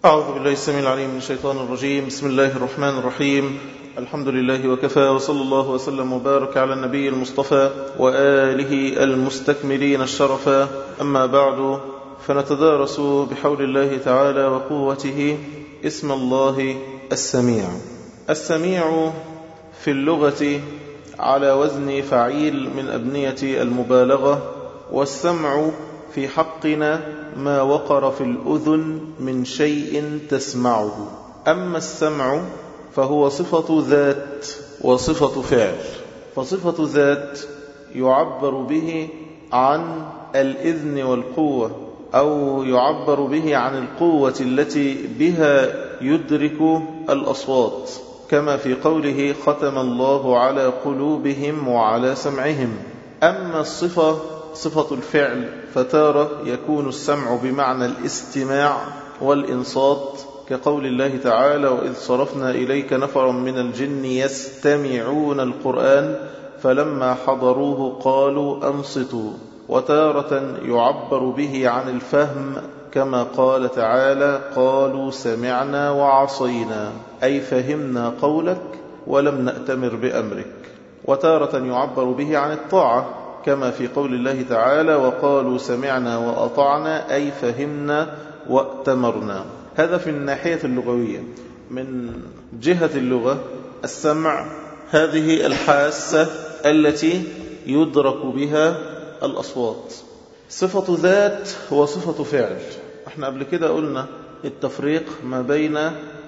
أعوذ بالله السميع العليم من الشيطان الرجيم. بسم الله الرحمن الرحيم. الحمد لله وكفى، وصلى الله وسلم وبارك على النبي المصطفى وآله المستكملين الشرفا. أما بعد، فنتدارس بحول الله تعالى وقوته اسم الله السميع. السميع في اللغة على وزن فعيل من أبنية المبالغة، والسمع في حقنا ما وقر في الأذن من شيء تسمعه. أما السمع فهو صفة ذات وصفة فعل. فصفة ذات يعبر به عن الإذن والقوة، أو يعبر به عن القوة التي بها يدرك الأصوات، كما في قوله ختم الله على قلوبهم وعلى سمعهم. أما الصفة صفة الفعل فتارة يكون السمع بمعنى الاستماع والإنصات، كقول الله تعالى وإذ صرفنا إليك نفرا من الجن يستمعون القرآن فلما حضروه قالوا أنصتوا. وتارة يعبر به عن الفهم، كما قال تعالى قالوا سمعنا وعصينا، أي فهمنا قولك ولم نأتمر بأمرك. وتارة يعبر به عن الطاعة، كما في قول الله تعالى وقالوا سمعنا وأطعنا، أي فهمنا وأتمرنا. هذا في الناحية اللغوية. من جهة اللغة، السمع هذه الحاسة التي يدرك بها الأصوات. صفة ذات وصفة فعل. احنا قبل كده قلنا التفريق ما بين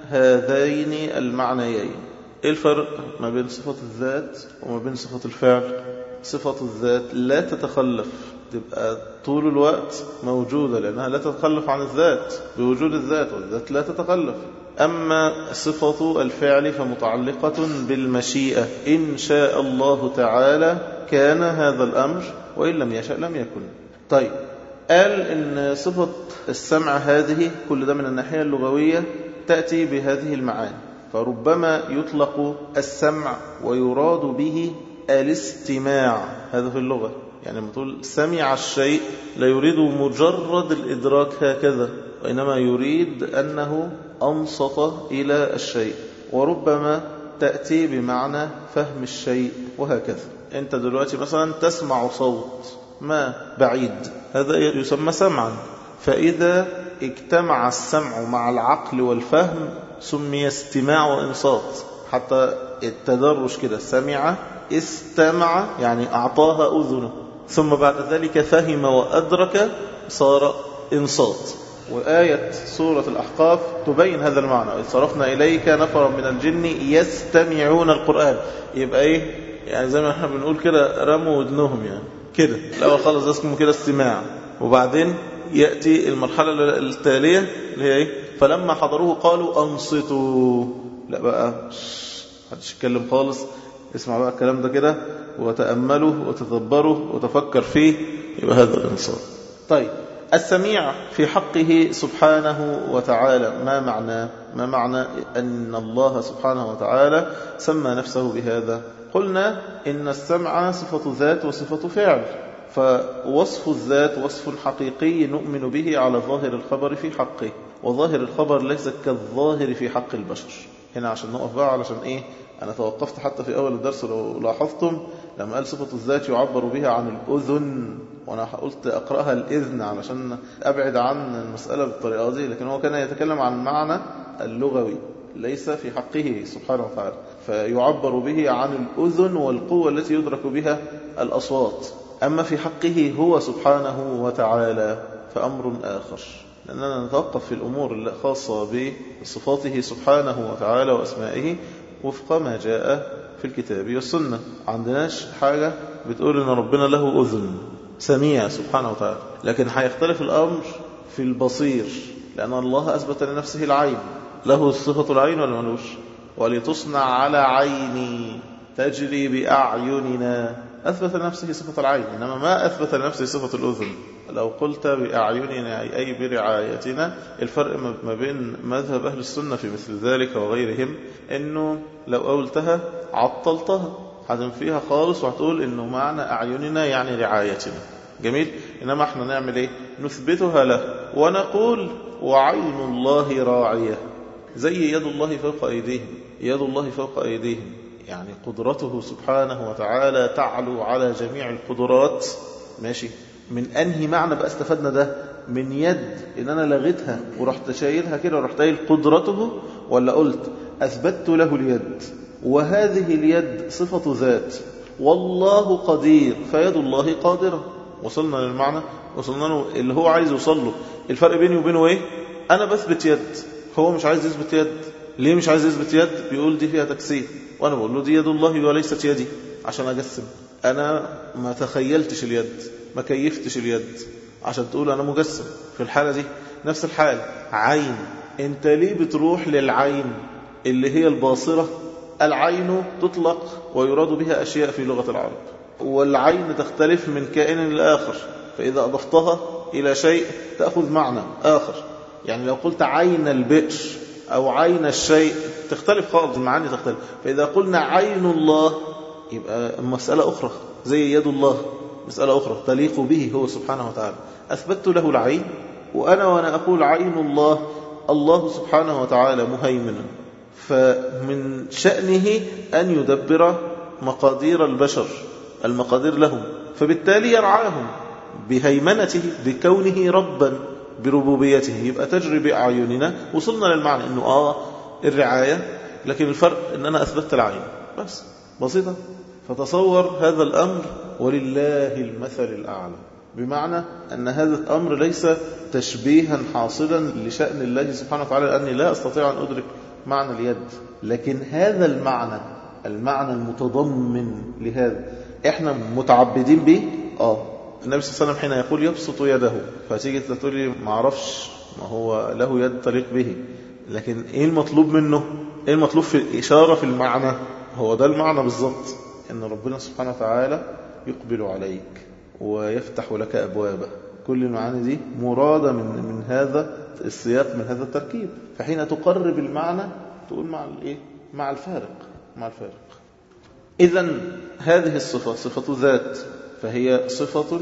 هذين المعنيين. ايه الفرق ما بين صفة الذات وما بين صفة الفعل؟ صفة الذات لا تتخلف، تبقى طول الوقت موجودة، لأنها لا تتخلف عن الذات بوجود الذات، والذات لا تتخلف. أما صفة الفعل فمتعلقة بالمشيئة، إن شاء الله تعالى كان هذا الأمر، وإن لم يشاء لم يكن. طيب، قال إن صفة السمع هذه كل ده من الناحية اللغوية تأتي بهذه المعاني، فربما يطلق السمع ويراد به الاستماع. هذا في اللغة، يعني لما تقول سمع الشيء لا يريد مجرد الإدراك هكذا، وإنما يريد أنه أنصت إلى الشيء. وربما تأتي بمعنى فهم الشيء، وهكذا. أنت دلوقتي مثلا تسمع صوت ما بعيد، هذا يسمى سمعا. فإذا اجتمع السمع مع العقل والفهم سمي استماع وإنصات. حتى التدرج كده، سمع استمع يعني أعطاها أذنه، ثم بعد ذلك فهم وأدرك صار إنصات. وآية سورة الأحقاف تبين هذا المعنى، إذ صرفنا إليك نفرا من الجن يستمعون القرآن. يبقى إيه؟ يعني زي ما احنا بنقول كده رموا ودنهم، يعني كده الأول خلص ده اسمه كده استماع. وبعدين يأتي المرحلة التالية اللي هي إيه؟ فلما حضروه قالوا أنصتوا. لا بقى محدش يتكلم خالص، اسمع بقى الكلام ده كده وتأمله وتدبره وتفكر فيه، يبقى هذا الإنصات. طيب، السميع في حقه سبحانه وتعالى ما معنى أن الله سبحانه وتعالى سمى نفسه بهذا؟ قلنا إن السمع صفة ذات وصفة فعل، فوصف الذات وصف حقيقي نؤمن به على ظاهر الخبر في حقه، وظاهر الخبر ليس كالظاهر في حق البشر. هنا عشان نقف بقى، علشان إيه؟ أنا توقفت حتى في أول الدرس لو لاحظتم لما قال صفة الذات يعبر بها عن الأذن، وأنا قلت أقرأها الإذن علشان أبعد عن المسألة بالطريقة دي، لكن هو كان يتكلم عن المعنى اللغوي ليس في حقه سبحانه وتعالى. فيعبر به عن الأذن والقوة التي يدرك بها الأصوات. أما في حقه هو سبحانه وتعالى فأمر آخر، لأننا نتوقف في الأمور الخاصة بصفاته سبحانه وتعالى وأسمائه وفق ما جاء في الكتاب والسنة. عندناش حاجة بتقول إن ربنا له أذن، سميع سبحانه وتعالى. لكن هيختلف الأمر في البصير، لأن الله أثبت لنفسه العين، له صفة العين ولا ملوش؟ ولتصنع على عيني تجري بأعيننا، أثبت لنفسه صفة العين، إنما ما أثبت لنفسه صفة الأذن. لو قلت بأعيننا أي برعايتنا، الفرق ما بين مذهب أهل السنة في مثل ذلك وغيرهم إنه لو قلتها عطلتها، هتنفيها خالص وهتقول إنه معنى أعيننا يعني رعايتنا. جميل. إنما احنا نعمل إيه؟ نثبتها له ونقول وعين الله راعية، زي يد الله فوق أيديهم، يد الله فوق أيديهم، يعني قدرته سبحانه وتعالى تعلو على جميع القدرات. ماشي، من أنهي معنى بقى استفدنا ده؟ من يد إن أنا لغيتها ورحت شايلها كده ورحت قايل قدرته، ولا قلت أثبت له اليد، وهذه اليد صفة ذات، والله قدير فيد الله قادرة. وصلنا للمعنى، وصلنا له اللي هو عايز يوصل له. الفرق بيني وبينه إيه؟ أنا بثبت يد، هو مش عايز يثبت يد. ليه مش عايز يثبت يد؟ بيقول دي فيها تكسير، وأنا بقول له دي يد الله وليست يدي، عشان أجسم. أنا ما تخيلتش اليد، ما كيفتش اليد، عشان تقول أنا مجسم. في الحالة دي نفس الحال عين، أنت ليه بتروح للعين اللي هي الباصرة؟ العين تطلق ويراد بها أشياء في لغة العرب، والعين تختلف من كائن لآخر، فإذا أضفتها إلى شيء تأخذ معنى آخر. يعني لو قلت عين البئر أو عين الشيء تختلف خالص، المعاني تختلف. فإذا قلنا عين الله يبقى مسألة أخرى، زي يد الله مسألة أخرى تليق به هو سبحانه وتعالى. أثبت له العين، وأنا أقول عين الله، الله سبحانه وتعالى مهيمن، فمن شأنه أن يدبر مقادير البشر، المقادير لهم، فبالتالي يرعاهم بهيمنته، بكونه ربا، بربوبيته. يبقى تجري بأعيننا. وصلنا للمعنى أنه الرعاية، لكن الفرق أن أنا أثبت العين بس، بسيطة. فتصور هذا الأمر ولله المثل الأعلى، بمعنى أن هذا الأمر ليس تشبيها حاصلا لشأن الله سبحانه وتعالى، لأني لا أستطيع أن أدرك معنى اليد، لكن هذا المعنى المتضمن لهذا إحنا متعبدين به. النبي صلى الله عليه وسلم حين يقول يبسط يده، فتيجي تقول لي ما أعرفش، ما هو له يد تليق به، لكن إيه المطلوب منه؟ إيه المطلوب في الإشارة في المعنى؟ هو ده المعنى بالضبط، إن ربنا سبحانه وتعالى يقبل عليك ويفتح لك أبوابه. كل المعاني دي مرادة من هذا السياق، من هذا التركيب. فحين تقرب المعنى تقول مع الفارق. إذن هذه الصفة صفة ذات، فهي صفة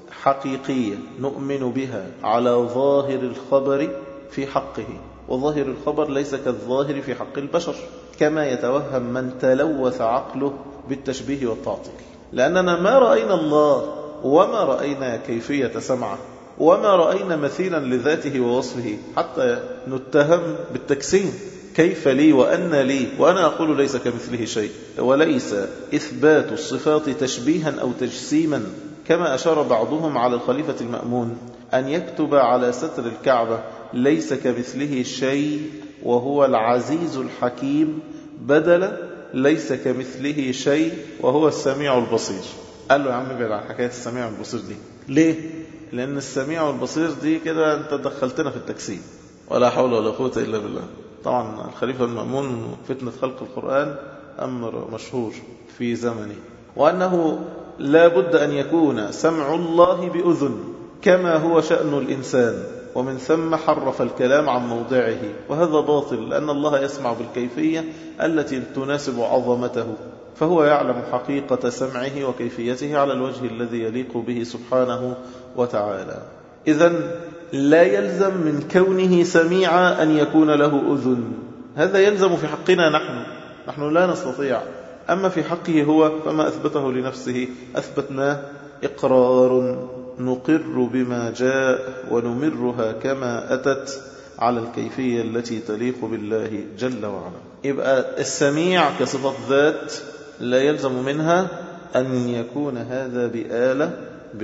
حقيقية نؤمن بها على ظاهر الخبر في حقه، وظاهر الخبر ليس كالظاهر في حق البشر، كما يتوهم من تلوث عقله بالتشبيه والتعطيل. لأننا ما رأينا الله، وما رأينا كيفية سمعه، وما رأينا مثيلا لذاته ووصفه، حتى نتهم بالتجسيم. كيف لي وأن لي وأنا أقول ليس كمثله شيء. وليس إثبات الصفات تشبيها أو تجسيما، كما أشار بعضهم على الخليفة المأمون أن يكتب على ستر الكعبة ليس كمثله شيء وهو العزيز الحكيم، بدل ليس كمثله شيء وهو السميع البصير. قال له يا عم ابعد عن حكاية السميع البصير دي. ليه؟ لأن السميع والبصير دي كده أنت دخلتنا في التجسيم، ولا حول ولا قوة إلا بالله. طبعا الخليفة المأمون فتنة خلق القرآن أمر مشهور في زمنه، وأنه لا بد أن يكون سمع الله بأذن كما هو شأن الإنسان، ومن ثم حرف الكلام عن موضعه، وهذا باطل، لأن الله يسمع بالكيفية التي تناسب عظمته، فهو يعلم حقيقة سمعه وكيفيته على الوجه الذي يليق به سبحانه وتعالى. إذن لا يلزم من كونه سميعا أن يكون له أذن، هذا يلزم في حقنا نحن لا نستطيع. أما في حقه هو فما أثبته لنفسه أثبتناه، إقرار نقر بما جاء ونمرها كما أتت على الكيفية التي تليق بالله جل وعلا. يبقى السميع كصفة ذات لا يلزم منها أن يكون هذا بآلة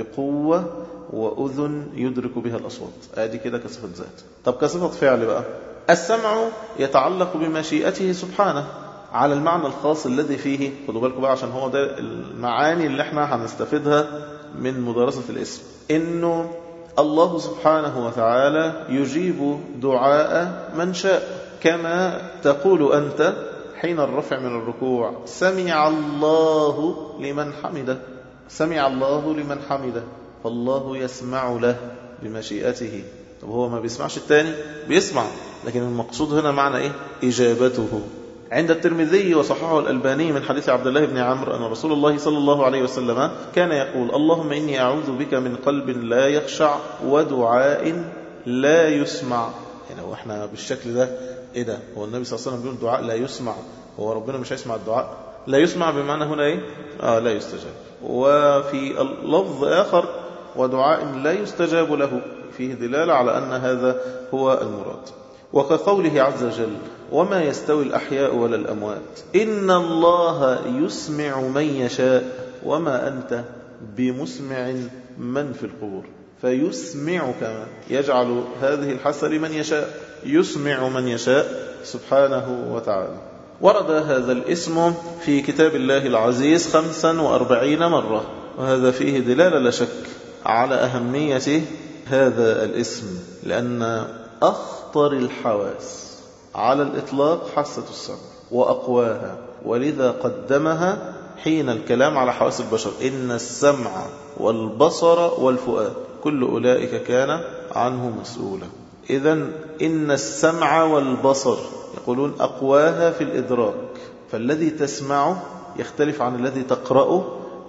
بقوة وأذن يدرك بها الأصوات، هذه كده كصفة ذات. طب كصفة فعل بقى، السمع يتعلق بمشيئته سبحانه على المعنى الخاص الذي فيه. خدوا بالكم بقى، عشان هو ده المعاني اللي احنا هنستفيدها من مدارسة الاسم، إنه الله سبحانه وتعالى يجيب دعاء من شاء، كما تقول أنت حين الرفع من الركوع سمع الله لمن حمده، سمع الله لمن حمده، فالله يسمع له بمشيئته. طب هو ما بيسمعش التاني؟ بيسمع، لكن المقصود هنا معنى إيه؟ إجابته. عند الترمذي وصححه الألباني من حديث عبد الله بن عمرو أن رسول الله صلى الله عليه وسلم كان يقول اللهم إني أعوذ بك من قلب لا يخشع ودعاء لا يسمع. يعني هو احنا بالشكل ده ايه ده؟ هو النبي صلى الله عليه وسلم بيقول دعاء لا يسمع، هو ربنا مش هيسمع الدعاء؟ لا يسمع بمعنى هنا ايه؟ لا يستجاب. وفي اللفظ آخر ودعاء لا يستجاب له، فيه دلالة على أن هذا هو المراد. وكقوله عز وجل وما يستوي الأحياء ولا الأموات إن الله يسمع من يشاء وما أنت بمسمع من في القبور. فيسمعك، يجعل هذه الحسنة لمن يشاء، يسمع من يشاء سبحانه وتعالى. ورد هذا الاسم في كتاب الله العزيز 45 مرة، وهذا فيه دلالة لا شك على أهمية هذا الاسم، لأن أخطر الحواس على الإطلاق حاسة السمع وأقواها، ولذا قدمها حين الكلام على حواس البشر. إن السمع والبصر والفؤاد كل أولئك كان عنه مسؤولا. إذن إن السمع والبصر يقولون أقواها في الإدراك، فالذي تسمعه يختلف عن الذي تقرأه،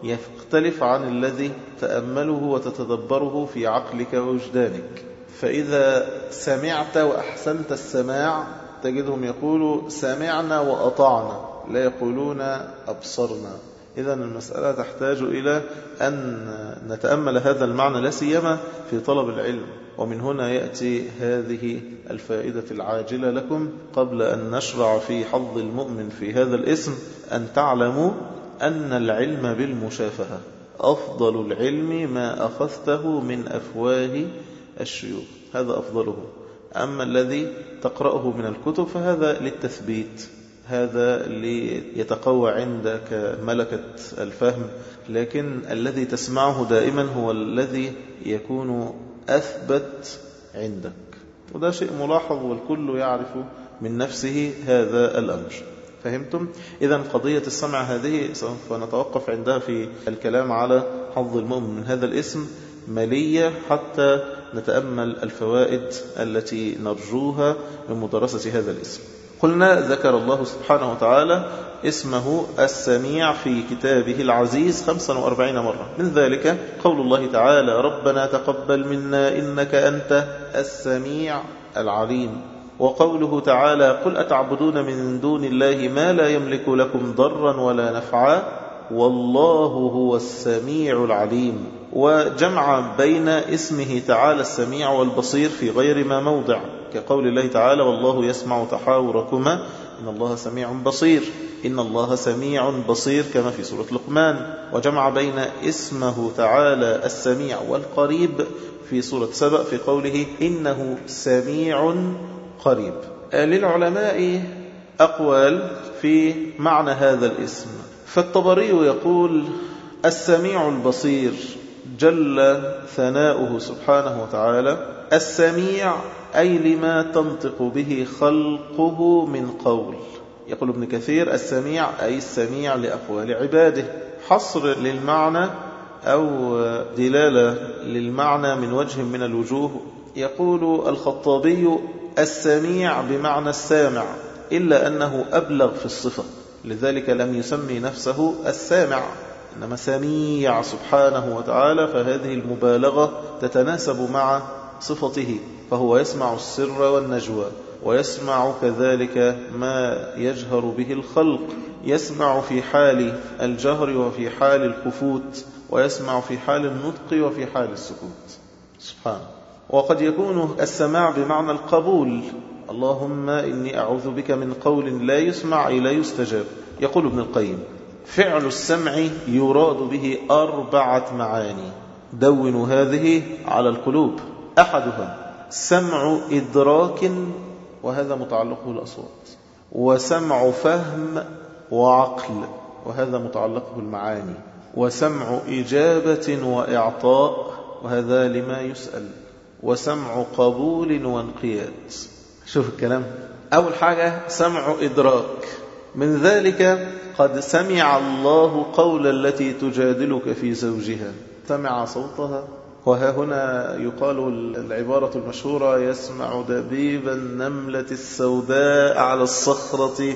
يختلف عن الذي تأمله وتتدبره في عقلك ووجدانك. فإذا سمعت وأحسنت السماع تجدهم يقولوا سمعنا وأطعنا، لا يقولون أبصرنا. إذن المسألة تحتاج إلى أن نتأمل هذا المعنى، لا سيما في طلب العلم. ومن هنا يأتي هذه الفائدة العاجلة لكم قبل أن نشرع في حظ المؤمن في هذا الاسم، أن تعلموا أن العلم بالمشافهة أفضل العلم ما أخذته من أفواه الشيوخ، هذا أفضله. أما الذي تقرأه من الكتب فهذا للتثبيت، هذا ليتقوى عندك ملكة الفهم، لكن الذي تسمعه دائما هو الذي يكون أثبت عندك، وده شيء ملاحظ والكل يعرف من نفسه هذا الأمر. فهمتم؟ إذن قضية السمع هذه سوف نتوقف عندها في الكلام على حظ المؤمن من هذا الاسم ملية، حتى نتأمل الفوائد التي نرجوها من مدرسة هذا الاسم. قلنا ذكر الله سبحانه وتعالى اسمه السميع في كتابه العزيز 45 مرة، من ذلك قول الله تعالى ربنا تقبل منا إنك أنت السميع العليم، وقوله تعالى قل أتعبدون من دون الله ما لا يملك لكم ضرا ولا نفعا والله هو السميع العليم. وجمع بين اسمه تعالى السميع والبصير في غير ما موضع، كقول الله تعالى والله يسمع تحاوركما إن الله سميع بصير، إن الله سميع بصير كما في سورة لقمان. وجمع بين اسمه تعالى السميع والقريب في سورة سبأ في قوله إنه سميع قريب. للعلماء أقوال في معنى هذا الاسم، فالطبري يقول السميع البصير جل ثناؤه سبحانه وتعالى، السميع أي لما تنطق به خلقه من قول. يقول ابن كثير السميع أي السميع لأقوال عباده، حصر للمعنى أو دلالة للمعنى من وجه من الوجوه. يقول الخطابي السميع بمعنى السامع، إلا أنه أبلغ في الصفة، لذلك لم يسمي نفسه السامع إنما سميع سبحانه وتعالى، فهذه المبالغة تتناسب مع صفته، فهو يسمع السر والنجوى، ويسمع كذلك ما يجهر به الخلق، يسمع في حال الجهر وفي حال الخفوت، ويسمع في حال النطق وفي حال السكوت سبحانه. وقد يكون السماع بمعنى القبول، اللهم إني أعوذ بك من قول لا يسمع أي لا يستجاب. يقول ابن القيم فعل السمع يراد به 4 معاني، دونوا هذه على القلوب. أحدها سمع إدراك، وهذا متعلقه الأصوات، وسمع فهم وعقل، وهذا متعلقه المعاني، وسمع إجابة وإعطاء، وهذا لما يسأل، وسمع قبول وانقياد. شوف الكلام، أول حاجة سمع إدراك، من ذلك قد سمع الله قول التي تجادلك في زوجها، سمع صوتها. وها هنا يقال العبارة المشهورة يسمع دبيب النملة السوداء على الصخرة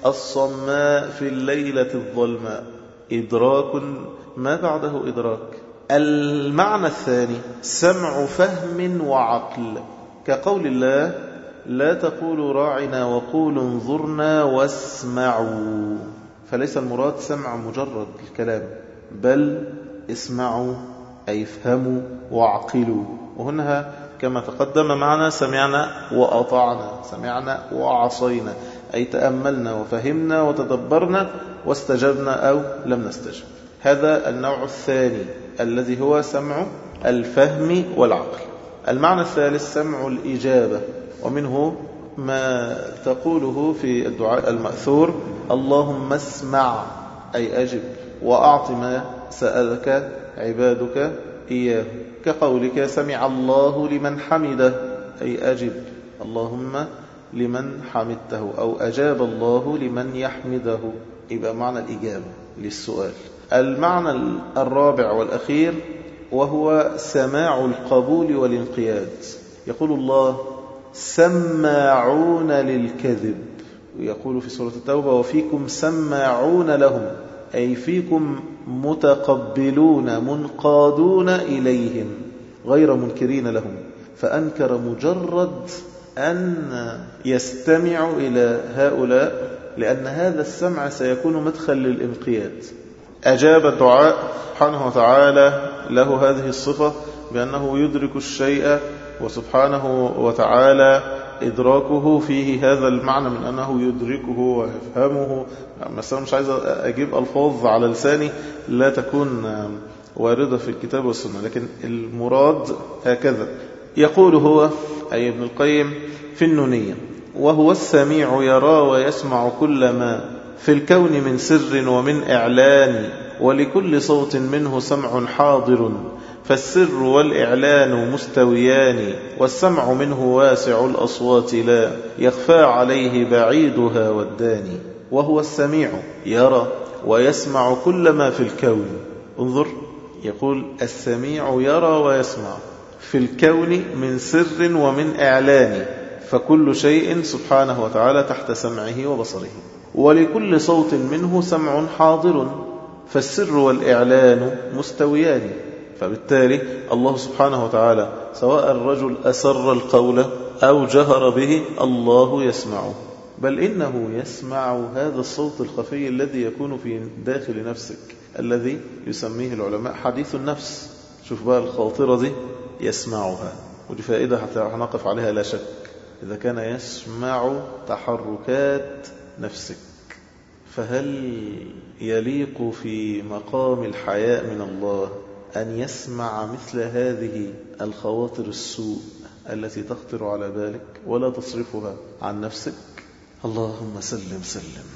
الصماء في الليلة الظلماء. إدراك ما بعده إدراك. المعنى الثاني سمع فهم وعقل، كقول الله لا تقولوا راعنا وقولوا انظرنا واسمعوا، فليس المراد سمع مجرد الكلام، بل اسمعوا أي افهموا واعقلوا. وهنا كما تقدم معنا سمعنا وأطعنا، سمعنا وعصينا، أي تأملنا وفهمنا وتدبرنا واستجبنا أو لم نستجب. هذا النوع الثاني الذي هو سمع الفهم والعقل. المعنى الثالث سمع الإجابة، ومنه ما تقوله في الدعاء المأثور اللهم اسمع أي أجب وأعط ما سألك عبادك إياه، كقولك سمع الله لمن حمده أي أجب اللهم لمن حمدته، أو أجاب الله لمن يحمده، يبقى معنى الإجابة للسؤال. المعنى الرابع والأخير وهو سماع القبول والانقياد. يقول الله سماعون للكذب، ويقول في سورة التوبة وفيكم سماعون لهم، أي فيكم متقبلون منقادون إليهم غير منكرين لهم، فأنكر مجرد أن يستمع إلى هؤلاء، لأن هذا السمع سيكون مدخل للانقياد. أجاب الدعاء سبحانه وتعالى له هذه الصفة بأنه يدرك الشيء، وسبحانه وتعالى إدراكه فيه هذا المعنى من أنه يدركه ويفهمه. مثلا مش عايز أجيب ألفاظ على لساني لا تكون واردة في الكتاب والسنة، لكن المراد هكذا. يقول هو أي ابن القيم في النونية وهو السميع يرى ويسمع كل ما في الكون من سر ومن إعلان، ولكل صوت منه سمع حاضر، فالسر والإعلان مستويان، والسمع منه واسع الأصوات لا يخفى عليه بعيدها والداني. وهو السميع يرى ويسمع كل ما في الكون. انظر، يقول السميع يرى ويسمع في الكون من سر ومن إعلان، فكل شيء سبحانه وتعالى تحت سمعه وبصره. ولكل صوت منه سمع حاضر، فالسر والإعلان مستويان، فبالتالي الله سبحانه وتعالى سواء الرجل أسر القول أو جهر به الله يسمعه، بل إنه يسمع هذا الصوت الخفي الذي يكون في داخل نفسك، الذي يسميه العلماء حديث النفس. شوف بقى الخاطرة دي يسمعها، ودي فائدة حتى هنقف عليها لا شك. إذا كان يسمع تحركات نفسك، فهل يليق في مقام الحياء من الله أن يسمع مثل هذه الخواطر السوء التي تخطر على بالك ولا تصرفها عن نفسك؟ اللهم سلم سلم.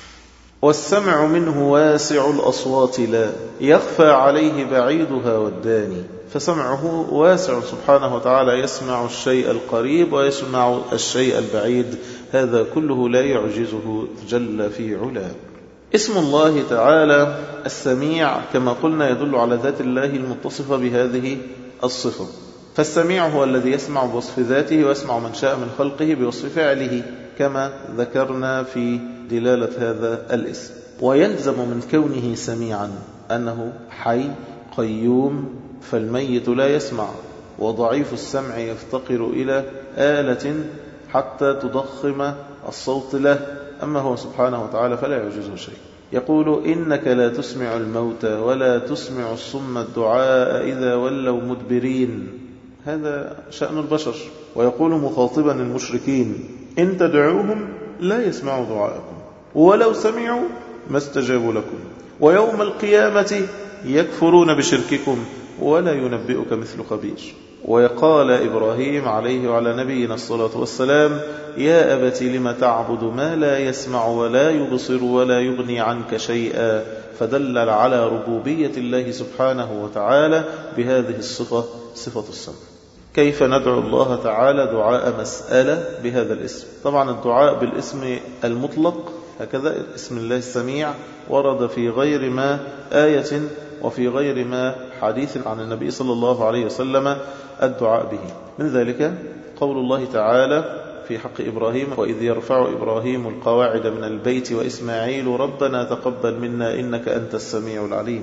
والسمع منه واسع الأصوات لا يخفى عليه بعيدها والداني، فسمعه واسع سبحانه وتعالى، يسمع الشيء القريب ويسمع الشيء البعيد، هذا كله لا يعجزه جل في علاه. اسم الله تعالى السميع كما قلنا يدل على ذات الله المتصفة بهذه الصفة، فالسميع هو الذي يسمع بوصف ذاته ويسمع من شاء من خلقه بوصف فعله كما ذكرنا في دلالة هذا الاسم. ويلزم من كونه سميعا أنه حي قيوم، فالميت لا يسمع، وضعيف السمع يفتقر إلى آلة حتى تضخم الصوت له، أما هو سبحانه وتعالى فلا يعجزه شيء. يقول إنك لا تسمع الموتى ولا تسمع الصم الدعاء إذا ولوا مدبرين، هذا شأن البشر. ويقول مخاطبا المشركين إن تدعوهم لا يسمعوا دعاءكم ولو سمعوا ما استجابوا لكم، ويوم القيامة يكفرون بشرككم ولا ينبئك مثل خبير. وقال إبراهيم عليه وعلى نبينا الصلاة والسلام يا أبت لم تعبد ما لا يسمع ولا يبصر ولا يغني عنك شيئا، فدل على ربوبية الله سبحانه وتعالى بهذه الصفة، صفة السمع. كيف ندعو الله تعالى دعاء مسألة بهذا الاسم؟ طبعا الدعاء بالاسم المطلق هكذا اسم الله السميع ورد في غير ما آية وفي غير ما حديث عن النبي صلى الله عليه وسلم الدعاء به. من ذلك قول الله تعالى في حق إبراهيم وإذ يرفع إبراهيم القواعد من البيت وإسماعيل ربنا تقبل منا إنك أنت السميع العليم.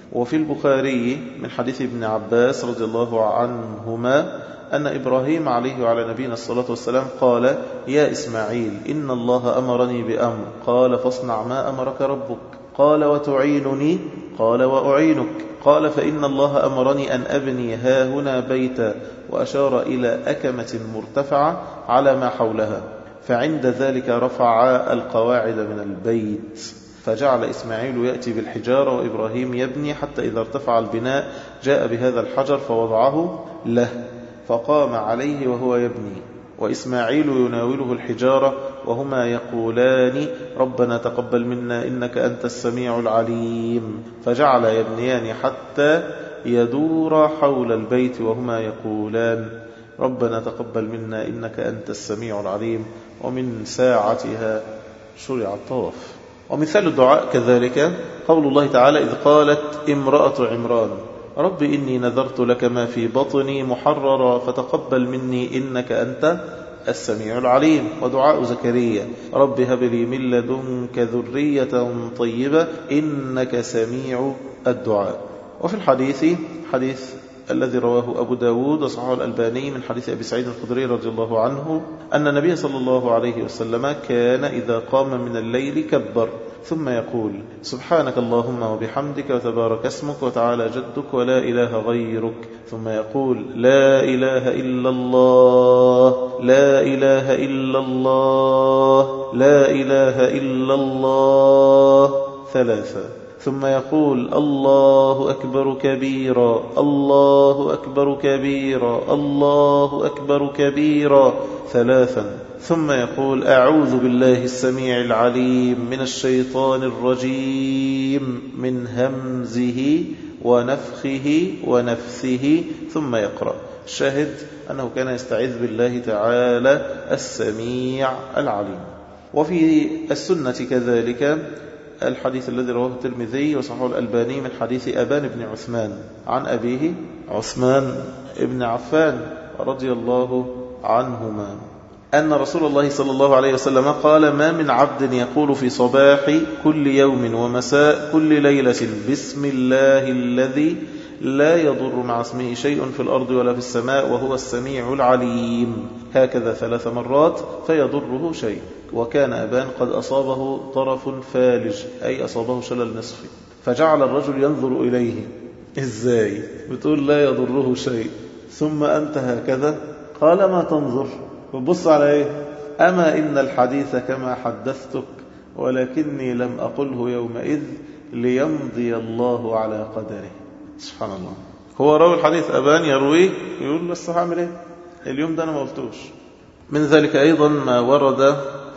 وفي البخاري من حديث ابن عباس رضي الله عنهما أن إبراهيم عليه وعلى نبينا الصلاة والسلام قال: يا إسماعيل إن الله أمرني بأمر، قال: فاصنع ما أمرك ربك، قال: وتعينني، قال: وأعينك، قال: فإن الله أمرني أن أبني هاهنا بيتا، وأشار إلى أكمة مرتفعة على ما حولها، فعند ذلك رفع القواعد من البيت، فجعل إسماعيل يأتي بالحجارة وإبراهيم يبني، حتى إذا ارتفع البناء جاء بهذا الحجر فوضعه له، فقام عليه وهو يبني، وإسماعيل يناوله الحجارة وهما يقولان: ربنا تقبل منا إنك أنت السميع العليم، فجعل يبنيان حتى يدور حول البيت وهما يقولان: ربنا تقبل منا إنك أنت السميع العليم. ومن ساعتها شرع الطواف. ومثال الدعاء كذلك قول الله تعالى: إذ قالت امرأة عمران: رب إني نذرت لك ما في بطني محررا فتقبل مني إنك أنت السميع العليم. ودعاء زكريا: رب هب لي من لدنك ذرية طيبة إنك سميع الدعاء. وفي الحديث حديث الذي رواه أبو داود وصححه الألباني من حديث أبي سعيد الخدري رضي الله عنه أن النبي صلى الله عليه وسلم كان إذا قام من الليل كبر ثم يقول: سبحانك اللهم وبحمدك وتبارك اسمك وتعالى جدك ولا إله غيرك، ثم يقول: لا إله إلا الله، لا إله إلا الله، لا إله إلا الله، ثلاثة، ثم يقول: الله أكبر كبيرا، الله أكبر كبيرا، الله أكبر كبيرا، ثلاثا، ثم يقول: أعوذ بالله السميع العليم من الشيطان الرجيم من همزه ونفخه ونفثه، ثم يقرأ. الشاهد أنه كان يستعيذ بالله تعالى السميع العليم. وفي السنة كذلك الحديث الذي رواه الترمذي وصححه الألباني من حديث أبان بن عثمان عن أبيه عثمان بن عفان رضي الله عنهما أن رسول الله صلى الله عليه وسلم قال: ما من عبد يقول في صباح كل يوم ومساء كل ليلة بسم الله الذي لا يضر مع اسمه شيء في الأرض ولا في السماء وهو السميع العليم هكذا 3 مرات فيضره شيء. وكان أبان قد أصابه طرف فالج، أي أصابه شلل نصفي، فجعل الرجل ينظر إليه: إزاي بتقول لا يضره شيء ثم أنت هكذا؟ قال: ما تنظر وبص على إيه؟ أما إن الحديث كما حدثتك ولكني لم أقله يومئذ ليمضي الله على قدره. سبحان الله. هو راوي الحديث أبان يرويه يقول: بس هعمل إيه اليوم ده أنا ما قلتوش. من ذلك أيضا ما ورد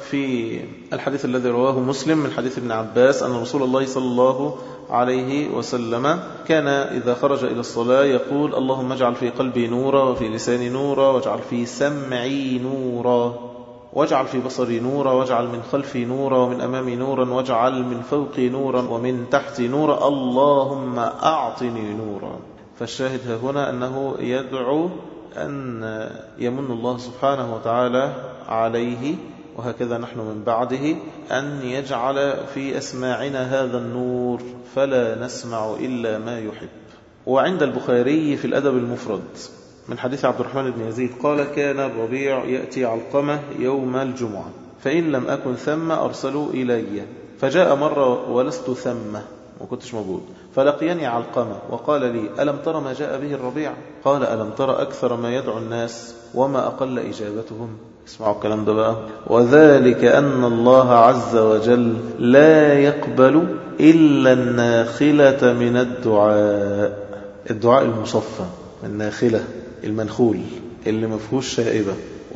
في الحديث الذي رواه مسلم من حديث ابن عباس أن رسول الله صلى الله عليه وسلم كان إذا خرج إلى الصلاة يقول: اللهم اجعل في قلبي نورا وفي لساني نورا واجعل في سمعي نورا واجعل في بصري نورا واجعل من خلفي نورا ومن أمامي نورا واجعل من فوقي نورا ومن تحتي نورا، اللهم أعطني نورا. فالشاهد هنا أنه يدعو أن يمن الله سبحانه وتعالى عليه، وهكذا نحن من بعده، أن يجعل في أسماعنا هذا النور فلا نسمع إلا ما يحب. وعند البخاري في الأدب المفرد من حديث عبد الرحمن بن يزيد قال: كان الربيع يأتي علقمة يوم الجمعة، فإن لم أكن ثم أرسلوا إلي، فجاء مرة ولست ثم وكنتش موجود، فلقيني علقمة وقال لي: ألم تر ما جاء به الربيع؟ قال: ألم تر أكثر ما يدعو الناس وما أقل إجابتهم؟ اسمعوا الكلام ده بقى. وذلك أن الله عز وجل لا يقبل إلا الناخلة من الدعاء، الدعاء المصفى، الناخلة المنخول اللي مفهوش شائبة.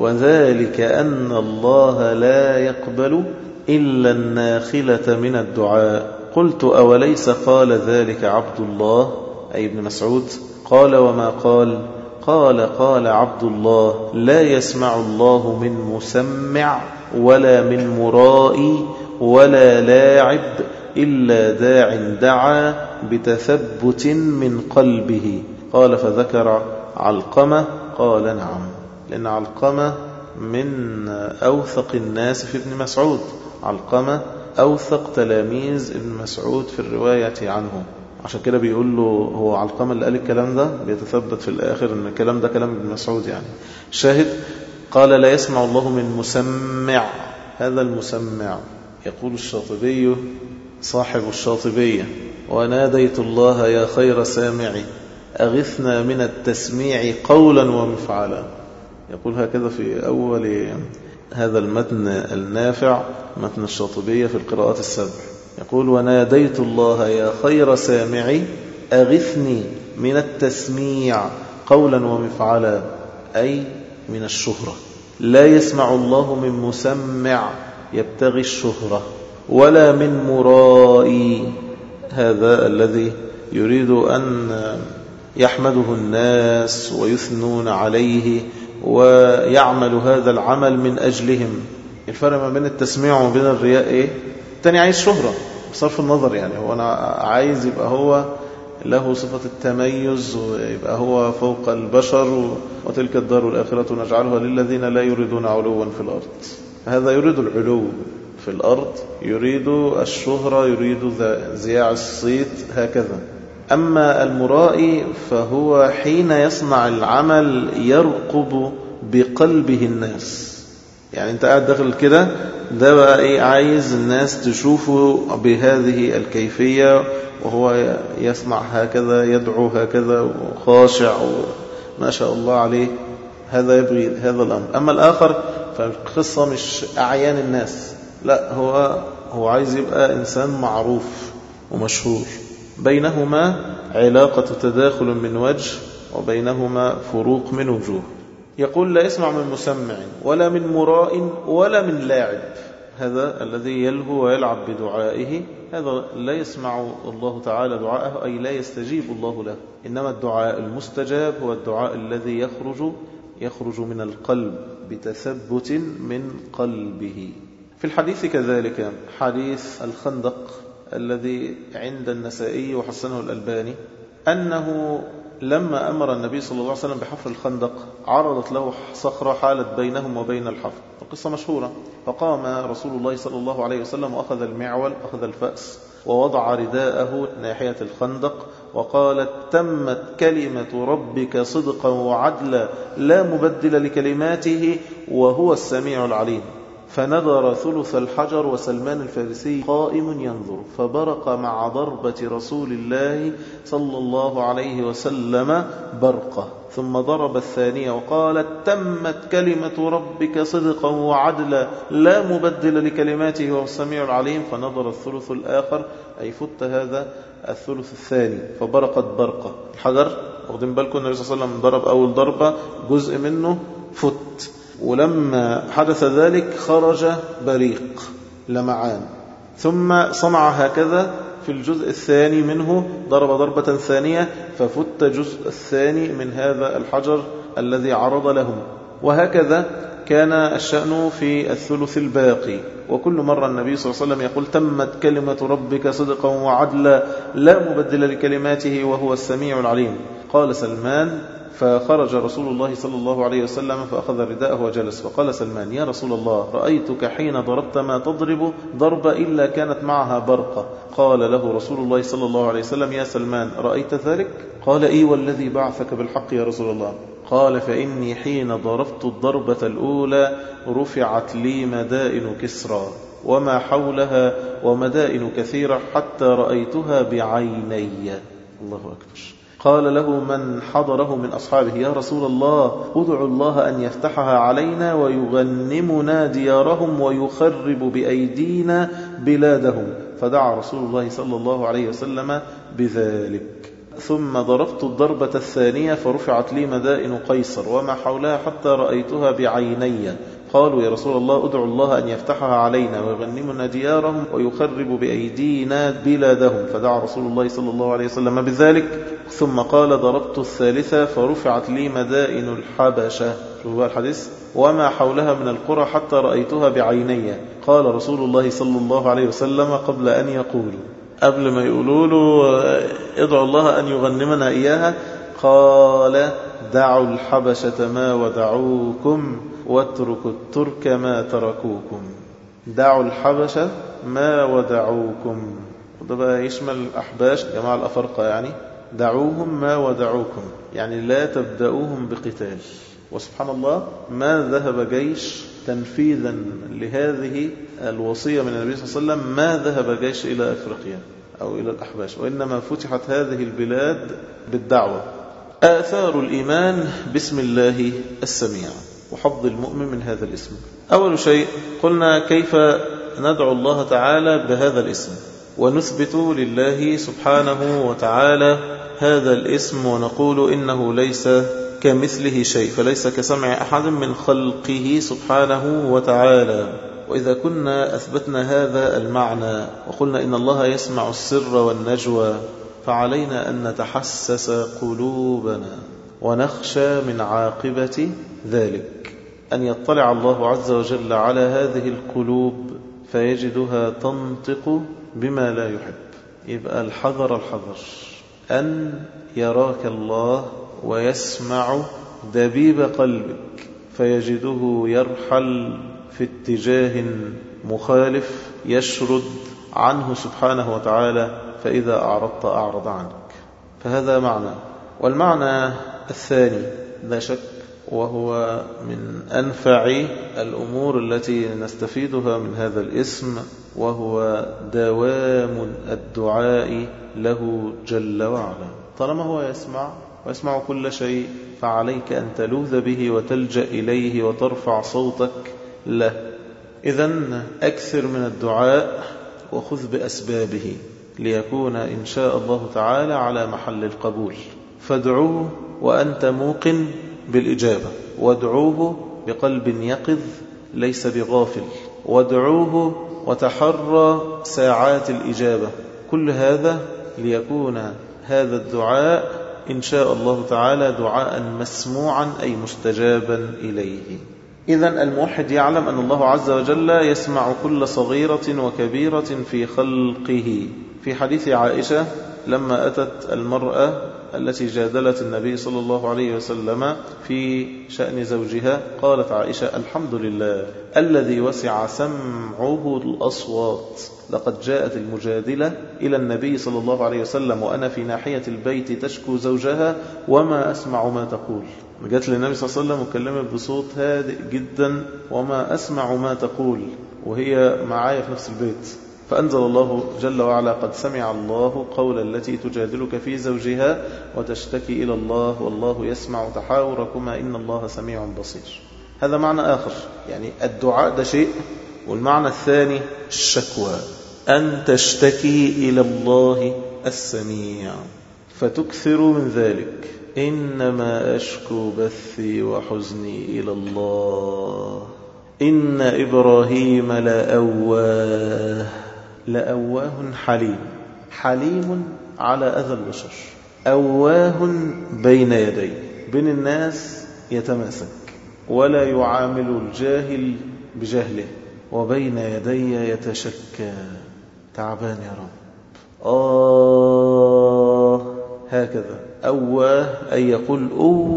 وذلك أن الله لا يقبل إلا الناخلة من الدعاء. قلت: أوليس قال ذلك عبد الله أي ابن مسعود؟ قال: وما قال؟ قال عبد الله: لا يسمع الله من مسمع ولا من مرائي ولا لاعب إلا داع دعا بتثبت من قلبه. قال: فذكر علقمة. قال: نعم، لأن علقمة من أوثق الناس في ابن مسعود، علقمة أوثق تلاميذ ابن مسعود في الرواية عنه، عشان كده بيقول له هو علقمة اللي قال الكلام ده، بيتثبت في الآخر أن الكلام ده كلام ابن مسعود يعني. شاهد قال لا يسمع الله من مسمع. هذا المسمع يقول الشاطبي صاحب الشاطبية وناديت الله يا خير سامعي أغثنا من التسميع قولا ومفعلا. يقول هكذا في أول هذا المتن النافع، متن الشاطبية في القراءات السبع. يقول وناديت الله يا خير سامعي أغثني من التسميع قولا ومفعلا، أي من الشهرة. لا يسمع الله من مسمع يبتغي الشهرة ولا من مرائي، هذا الذي يريد أن يحمده الناس ويثنون عليه ويعمل هذا العمل من أجلهم. الفرق ما بين التسميع وما بين الرياء إيه؟ التاني عايز شهرة بصرف النظر، يعني هو أنا عايز يبقى هو له صفة التميز ويبقى هو فوق البشر، وتلك الدار الآخرة نجعلها للذين لا يريدون علوا في الأرض. هذا يريد العلو في الأرض، يريد الشهرة، يريد زياع الصيت، هكذا. أما المرائي فهو حين يصنع العمل يرقب بقلبه الناس. يعني انت قاعد داخل كده، ده بقى ايه؟ عايز الناس تشوفه بهذه الكيفية وهو يصنع هكذا، يدعو هكذا وخاشع وما شاء الله عليه. هذا يبغي هذا الأمر. أما الآخر فالقصة مش أعيان الناس، لا، هو عايز يبقى إنسان معروف ومشهور. بينهما علاقة تداخل من وجه وبينهما فروق من وجوه. يقول لا يسمع من مسمع ولا من مراء ولا من لاعب. هذا الذي يلهو ويلعب بدعائه، هذا لا يسمع الله تعالى دعاءه، أي لا يستجيب الله له. إنما الدعاء المستجاب هو الدعاء الذي يخرج من القلب بتثبت من قلبه. في الحديث كذلك حديث الخندق الذي عند النسائي وحسنه الألباني، أنه لما أمر النبي صلى الله عليه وسلم بحفر الخندق عرضت له صخرة حالت بينهم وبين الحفر، القصة مشهورة. فقام رسول الله صلى الله عليه وسلم وأخذ المعول، أخذ الفأس ووضع رداءه ناحية الخندق وقال تمت كلمة ربك صدقا وعدلا لا مبدل لكلماته وهو السميع العليم. فنظر ثلث الحجر وسلمان الفارسي قائم ينظر، فبرق مع ضربة رسول الله صلى الله عليه وسلم برقة، ثم ضرب الثانية وقال تمت كلمة ربك صدقا وعدلا لا مبدل لكلماته وهو السميع العليم. فنظر الثلث الآخر، أي فت هذا الثلث الثاني، فبرقت برقة. الحجر واخدين بالكم النبي صلى الله عليه وسلم ضرب أول ضربة جزء منه فت، ولما حدث ذلك خرج بريق لمعان، ثم صنع هكذا في الجزء الثاني منه، ضرب ضربة ثانية ففت الجزء الثاني من هذا الحجر الذي عرض لهم. وهكذا كان الشأن في الثلث الباقي. وكل مرة النبي صلى الله عليه وسلم يقول تمت كلمة ربك صدقا وعدلا لا مبدل لكلماته وهو السميع العليم. قال سلمان فخرج رسول الله صلى الله عليه وسلم فأخذ رداءه وجلس، فقال سلمان يا رسول الله رأيتك حين ضربت ما تضرب ضربة إلا كانت معها برقة. قال له رسول الله صلى الله عليه وسلم يا سلمان رأيت ذلك؟ قال إي والذي بعثك بالحق يا رسول الله. قال فإني حين ضربت الضربة الأولى رفعت لي مدائن كسرى وما حولها ومدائن كثيرة حتى رأيتها بعيني. الله أكبر. قال له من حضره من أصحابه يا رسول الله ادعو الله أن يفتحها علينا ويغنمنا ديارهم ويخرب بأيدينا بلادهم. فدعا رسول الله صلى الله عليه وسلم بذلك. ثم ضربت الضربة الثانية فرفعت لي مدائن قيصر وما حولها حتى رأيتها بعيني. قالوا يا رسول الله ادعو الله أن يفتحها علينا ويغنمنا ديارهم ويخرب بأيدينا بلادهم. فدعا رسول الله صلى الله عليه وسلم بذلك. ثم قال ضربت الثالثة فرفعت لي مدائن الحبشة، شوفوا بقى الحديث، وما حولها من القرى حتى رأيتها بعيني. قال رسول الله صلى الله عليه وسلم قبل أن يقولوا، قبل ما يقولوا له ادعو الله أن يغنمنا إياها، قال دعوا الحبشة ما ودعوكم واتركوا الترك ما تركوكم. دعوا الحبشة ما ودعوكم. وده بقى يشمل الأحباش جماعة الأفرقة يعني، دعوهم ما ودعوكم، يعني لا تبدأوهم بقتال. وسبحان الله ما ذهب جيش تنفيذا لهذه الوصية من النبي صلى الله عليه وسلم، ما ذهب جيش إلى أفريقيا أو إلى الأحباش، وإنما فتحت هذه البلاد بالدعوة. آثار الإيمان بسم الله السميع وحفظ المؤمن من هذا الاسم. أول شيء قلنا كيف ندعو الله تعالى بهذا الاسم ونثبت لله سبحانه وتعالى هذا الاسم، ونقول إنه ليس كمثله شيء، فليس كسمع أحد من خلقه سبحانه وتعالى. وإذا كنا أثبتنا هذا المعنى وقلنا إن الله يسمع السر والنجوى، فعلينا أن نتحسس قلوبنا ونخشى من عاقبة ذلك، أن يطلع الله عز وجل على هذه القلوب فيجدها تنطق بما لا يحب. يبقى الحذر أن يراك الله ويسمع دبيب قلبك فيجده يرحل في اتجاه مخالف يشرد عنه سبحانه وتعالى، فإذا أعرضت أعرض عنك. فهذا معنى. والمعنى الثاني لا شك وهو من أنفع الأمور التي نستفيدها من هذا الاسم، وهو دوام الدعاء له جل وعلا. طالما هو يسمع ويسمع كل شيء، فعليك أن تلوذ به وتلجأ إليه وترفع صوتك له. إذن أكثر من الدعاء وخذ بأسبابه ليكون إن شاء الله تعالى على محل القبول. فادعوه وأنت موقن بالإجابة، وادعوه بقلب يقظ ليس بغافل، وادعوه وتحرى ساعات الإجابة. كل هذا ليكون هذا الدعاء إن شاء الله تعالى دعاء مسموعا أي مستجابا إليه. إذن الموحد يعلم أن الله عز وجل يسمع كل صغيرة وكبيرة في خلقه. في حديث عائشة لما أتت المرأة التي جادلت النبي صلى الله عليه وسلم في شأن زوجها، قالت عائشة: الحمد لله الذي وسع سمعه الأصوات. لقد جاءت المجادلة إلى النبي صلى الله عليه وسلم وأنا في ناحية البيت تشكو زوجها وما أسمع ما تقول. جاءت للنبي صلى الله عليه وسلم وكلمت بصوت هادئ جدا وما أسمع ما تقول، وهي معايا في نفس البيت. فأنزل الله جل وعلا: قد سمع الله قول التي تجادلك في زوجها وتشتكي إلى الله والله يسمع تحاوركما إن الله سميع بصير. هذا معنى آخر، يعني الدعاء ده شيء، والمعنى الثاني الشكوى، أن تشتكي إلى الله السميع فتكثر من ذلك. إنما أشكو بثي وحزني إلى الله إن إبراهيم لأواه حليم على أذى البشر، أواه بين يدي، بين الناس يتماسك ولا يعامل الجاهل بجهله، وبين يدي يتشكى. تعبان يا رب. هكذا أواه أي يقول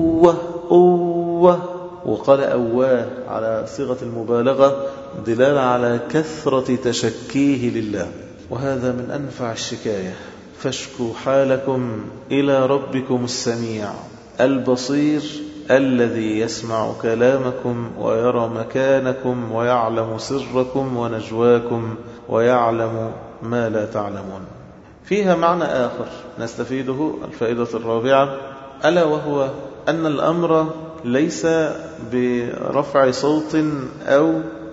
أوه، وقال أواه على صيغة المبالغة دلالة على كثرة تشكيه لله، وهذا من أنفع الشكاية. فاشكوا حالكم إلى ربكم السميع البصير الذي يسمع كلامكم ويرى مكانكم ويعلم سركم ونجواكم ويعلم ما لا تعلمون. فيها معنى آخر نستفيده، الفائدة الرابعة، ألا وهو أن الأمر ليس برفع صوت أو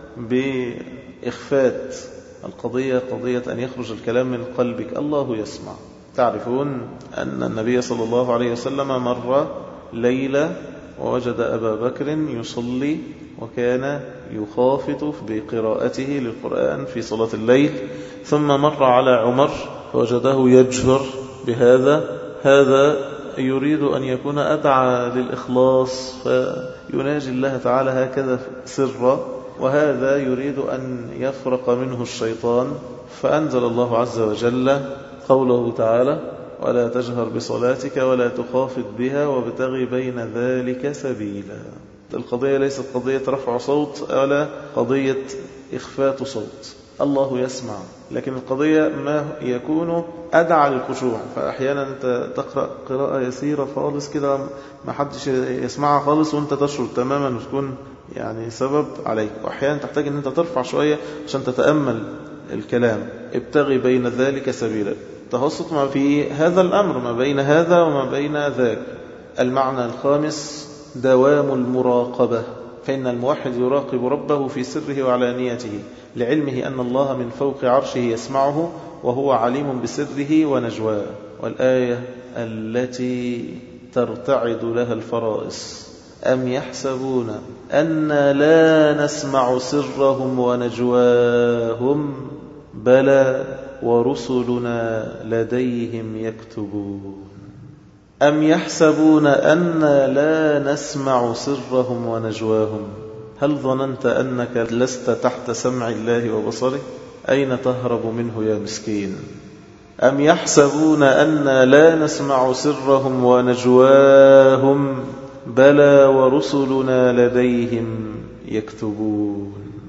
بإخفات. القضية قضية أن يخرج الكلام من قلبك. الله يسمع. تعرفون أن النبي صلى الله عليه وسلم مر ليلة ووجد أبا بكر يصلي وكان يخافت بقراءته للقرآن في صلاة الليل، ثم مر على عمر فوجده يجهر هذا يريد أن يكون أدعى للإخلاص فيناجي الله تعالى هكذا سرا، وهذا يريد أن يفرق منه الشيطان. فأنزل الله عز وجل قوله تعالى: ولا تجهر بصلاتك ولا تخافت بها وابتغي بين ذلك سبيلا. القضية ليست قضية رفع صوت ولا قضية إخفات صوت، الله يسمع، لكن القضية ما يكون أدعى للخشوع. فأحيانا أنت تقرأ قراءة يسيرة خالص كده ما حدش يسمعها خالص وأنت تشعر تماما وتكون يعني سبب عليك، وأحيانا تحتاج أن أنت ترفع شوية عشان تتأمل الكلام. ابتغي بين ذلك سبيلا، توسط ما في هذا الأمر ما بين هذا وما بين ذاك. المعنى الخامس دوام المراقبة، فإن الموحد يراقب ربه في سره وعلانيته لعلمه أن الله من فوق عرشه يسمعه وهو عليم بسره ونجواه. والآية التي ترتعد لها الفرائص: أم يحسبون أن لا نسمع سرهم ونجواهم بلى ورسلنا لديهم يكتبون. أم يحسبون أن لا نسمع سرهم ونجواهم. هل ظننت أنك لست تحت سمع الله وبصره؟ أين تهرب منه يا مسكين؟ أم يحسبون أن لا نسمع سرهم ونجواهم بلى ورسلنا لديهم يكتبون.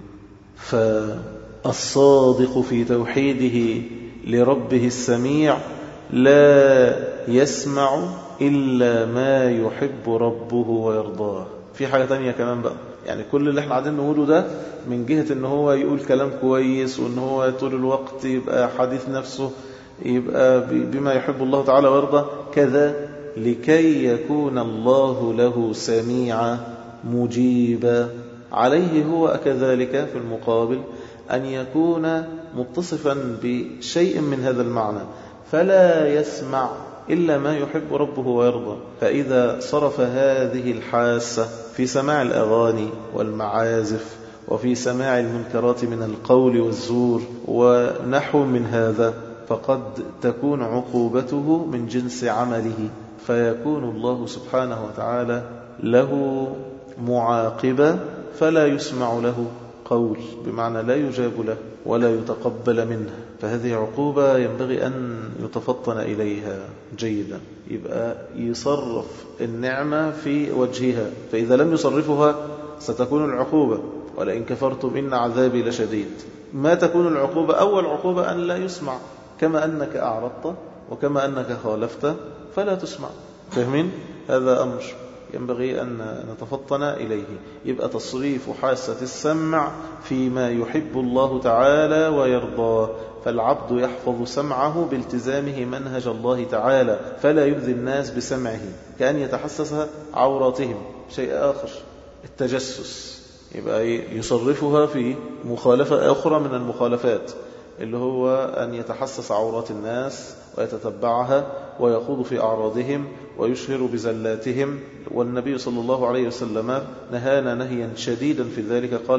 فالصادق في توحيده لربه السميع لا يسمع إلا ما يحب ربه ويرضاه. في حاجة تانية كمان بقى، يعني كل اللي احنا قاعدين نقوله ده من جهة ان هو يقول كلام كويس وان هو طول الوقت يبقى حديث نفسه يبقى بما يحب الله تعالى ويرضى، كذا لكي يكون الله له سميعا مجيبا. عليه هو كذلك في المقابل أن يكون متصفا بشيء من هذا المعنى، فلا يسمع إلا ما يحب ربه ويرضى. فإذا صرف هذه الحاسة في سماع الأغاني والمعازف وفي سماع المنكرات من القول والزور ونحو من هذا، فقد تكون عقوبته من جنس عمله، فيكون الله سبحانه وتعالى له معاقبة فلا يسمع له قول، بمعنى لا يجاب له ولا يتقبل منه. فهذه عقوبة ينبغي أن يتفطن إليها جيدا، يبقى يصرف النعمة في وجهها، فإذا لم يصرفها ستكون العقوبة: ولئن كفرتم إن عذابي لشديد. ما تكون العقوبة؟ أول عقوبة أن لا يسمع، كما أنك أعرضت وكما أنك خالفت فلا تسمع. فاهمين؟ هذا أمر ينبغي أن نتفطن إليه. يبقى تصريف حاسة السمع فيما يحب الله تعالى ويرضاه، فالعبد يحفظ سمعه بالتزامه منهج الله تعالى، فلا يؤذي الناس بسمعه، كأن يتحسس عوراتهم. شيء آخر التجسس، يبقى يصرفها في مخالفة أخرى من المخالفات، اللي هو أن يتحسس عورات الناس ويتتبعها ويخوض في أعراضهم ويشهر بزلاتهم. والنبي صلى الله عليه وسلم نهانا نهيا شديدا في ذلك، قال: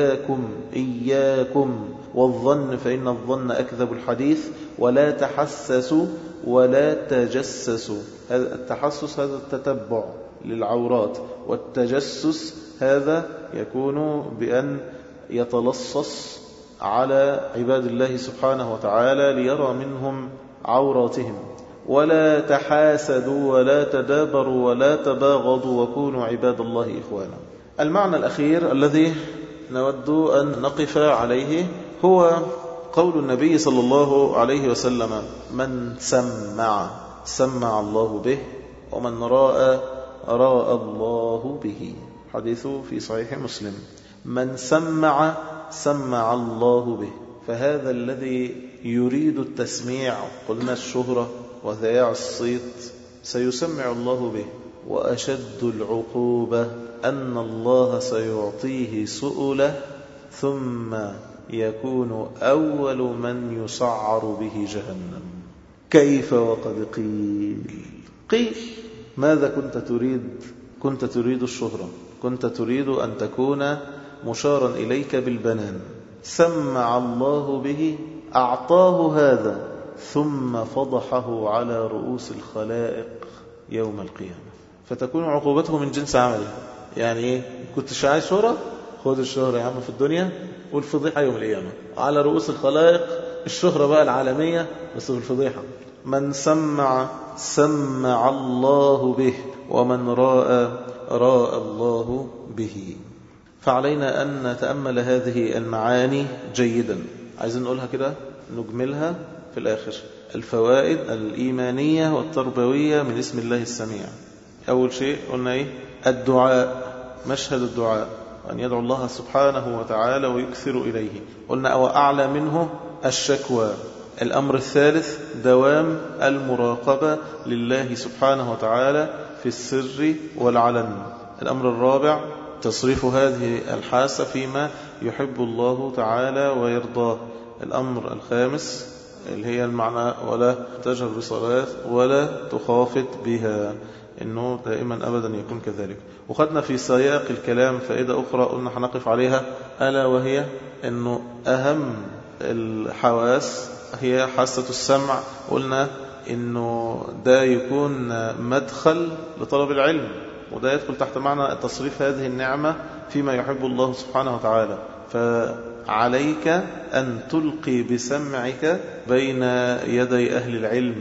إياكم والظن فإن الظن أكذب الحديث، ولا تحسسوا ولا تجسسوا. هذا التحسس هذا التتبع للعورات، والتجسس هذا يكون بأن يتلصص على عباد الله سبحانه وتعالى ليرى منهم عوراتهم. ولا تحاسدوا ولا تدابروا ولا تباغضوا وكونوا عباد الله إخوانا. المعنى الأخير الذي نود أن نقف عليه هو قول النبي صلى الله عليه وسلم: من سمع الله به، ومن راى الله به. حديث في صحيح مسلم: من سمع الله به. فهذا الذي يريد التسميع، قلنا الشهرة وذياع الصيت، سيسمع الله به. وأشد العقوبة أن الله سيعطيه سؤله ثم يكون أول من يسعر به جهنم. كيف وقد قيل ماذا كنت تريد؟ كنت تريد الشهرة، كنت تريد أن تكون مشارا إليك بالبنان. سمع الله به، أعطاه هذا، ثم فضحه على رؤوس الخلائق يوم القيامة، فتكون عقوبته من جنس عمله. يعني إيه؟ كنت عايز شهرة؟ خذ الشهرة يا عم في الدنيا، والفضيحة يوم القيامة على رؤوس الخلائق. الشهرة بقى العالمية بس بالفضيحة. من سمع الله به، ومن راى الله به. فعلينا أن نتأمل هذه المعاني جيدا. عايزين نقولها كده نجملها في الآخر. الفوائد الإيمانية والتربوية من اسم الله السميع. أول شيء قلنا إيه؟ الدعاء، مشهد الدعاء، أن يدعو الله سبحانه وتعالى ويكثر إليه. قلنا أو أعلى منه الشكوى. الأمر الثالث دوام المراقبة لله سبحانه وتعالى في السر والعلن. الأمر الرابع تصريف هذه الحاسة فيما يحب الله تعالى ويرضاه. الأمر الخامس اللي هي المعنى ولا تجهر بصلاة ولا تخافت بها، إنه دائما أبدا يكون كذلك. وخدنا في سياق الكلام فائدة أخرى قلنا هنقف عليها، ألا وهي أنه أهم الحواس هي حاسة السمع. قلنا أنه ده يكون مدخل لطلب العلم، وده يدخل تحت معنى تصريف هذه النعمة فيما يحب الله سبحانه وتعالى. فعليك أن تلقي بسمعك بين يدي أهل العلم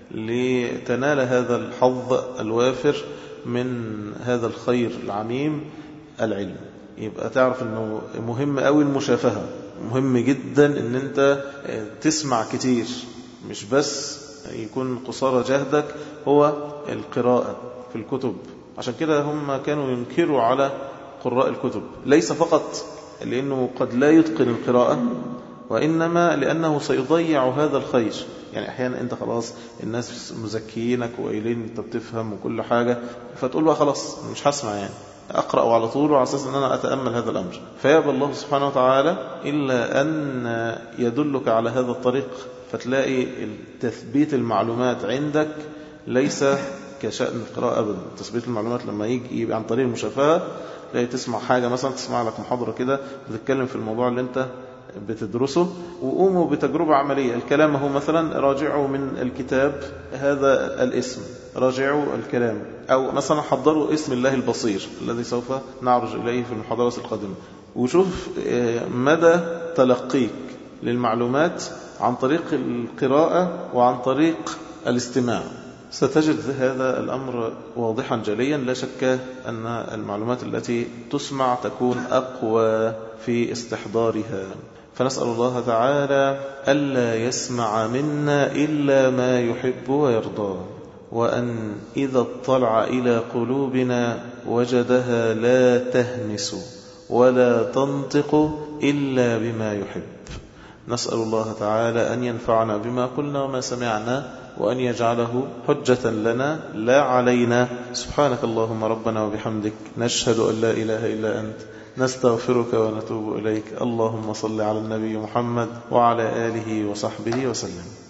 لتنال هذا الحظ الوافر من هذا الخير العميم العلم. يبقى تعرف أنه مهم أوي المشافهة، مهم جدا أن أنت تسمع كتير، مش بس يكون قصارى جهدك هو القراءة في الكتب. عشان كده هم كانوا ينكروا على قراء الكتب، ليس فقط لأنه قد لا يتقن القراءة، وإنما لأنه سيضيع هذا الخير. يعني أحيانا أنت خلاص الناس مزكيينك وقايلين أنت بتفهم وكل حاجة، فتقول بقى خلاص مش هسمع، يعني أقرأ على طول وعلى أساس أن أنا أتأمل هذا الأمر. فيأبى الله سبحانه وتعالى إلا أن يدلك على هذا الطريق، فتلاقي تثبيت المعلومات عندك ليس كشأن القراءة أبدا. تثبيت المعلومات لما يجي عن طريق المشافهة، تلاقي تسمع حاجة مثلا، تسمع لك محاضرة كده بتتكلم في الموضوع اللي أنت بتدرسه، وقوموا بتجربة عملية. الكلام هو مثلا راجعوا من الكتاب هذا الاسم، راجعوا الكلام، أو مثلا حضروا اسم الله البصير الذي سوف نعرج إليه في المحاضرة القادمة، وشوف مدى تلقيك للمعلومات عن طريق القراءة وعن طريق الاستماع. ستجد هذا الأمر واضحا جليا. لا شك أن المعلومات التي تسمع تكون أقوى في استحضارها. فنسأل الله تعالى ألا يسمع منا إلا ما يحب ويرضى، وأن إذا اطلع إلى قلوبنا وجدها لا تهمس ولا تنطق إلا بما يحب. نسأل الله تعالى أن ينفعنا بما قلنا وما سمعنا، وأن يجعله حجة لنا لا علينا. سبحانك اللهم ربنا وبحمدك، نشهد أن لا إله إلا أنت، نستغفرك ونتوب إليك. اللهم صل على النبي محمد وعلى آله وصحبه وسلم.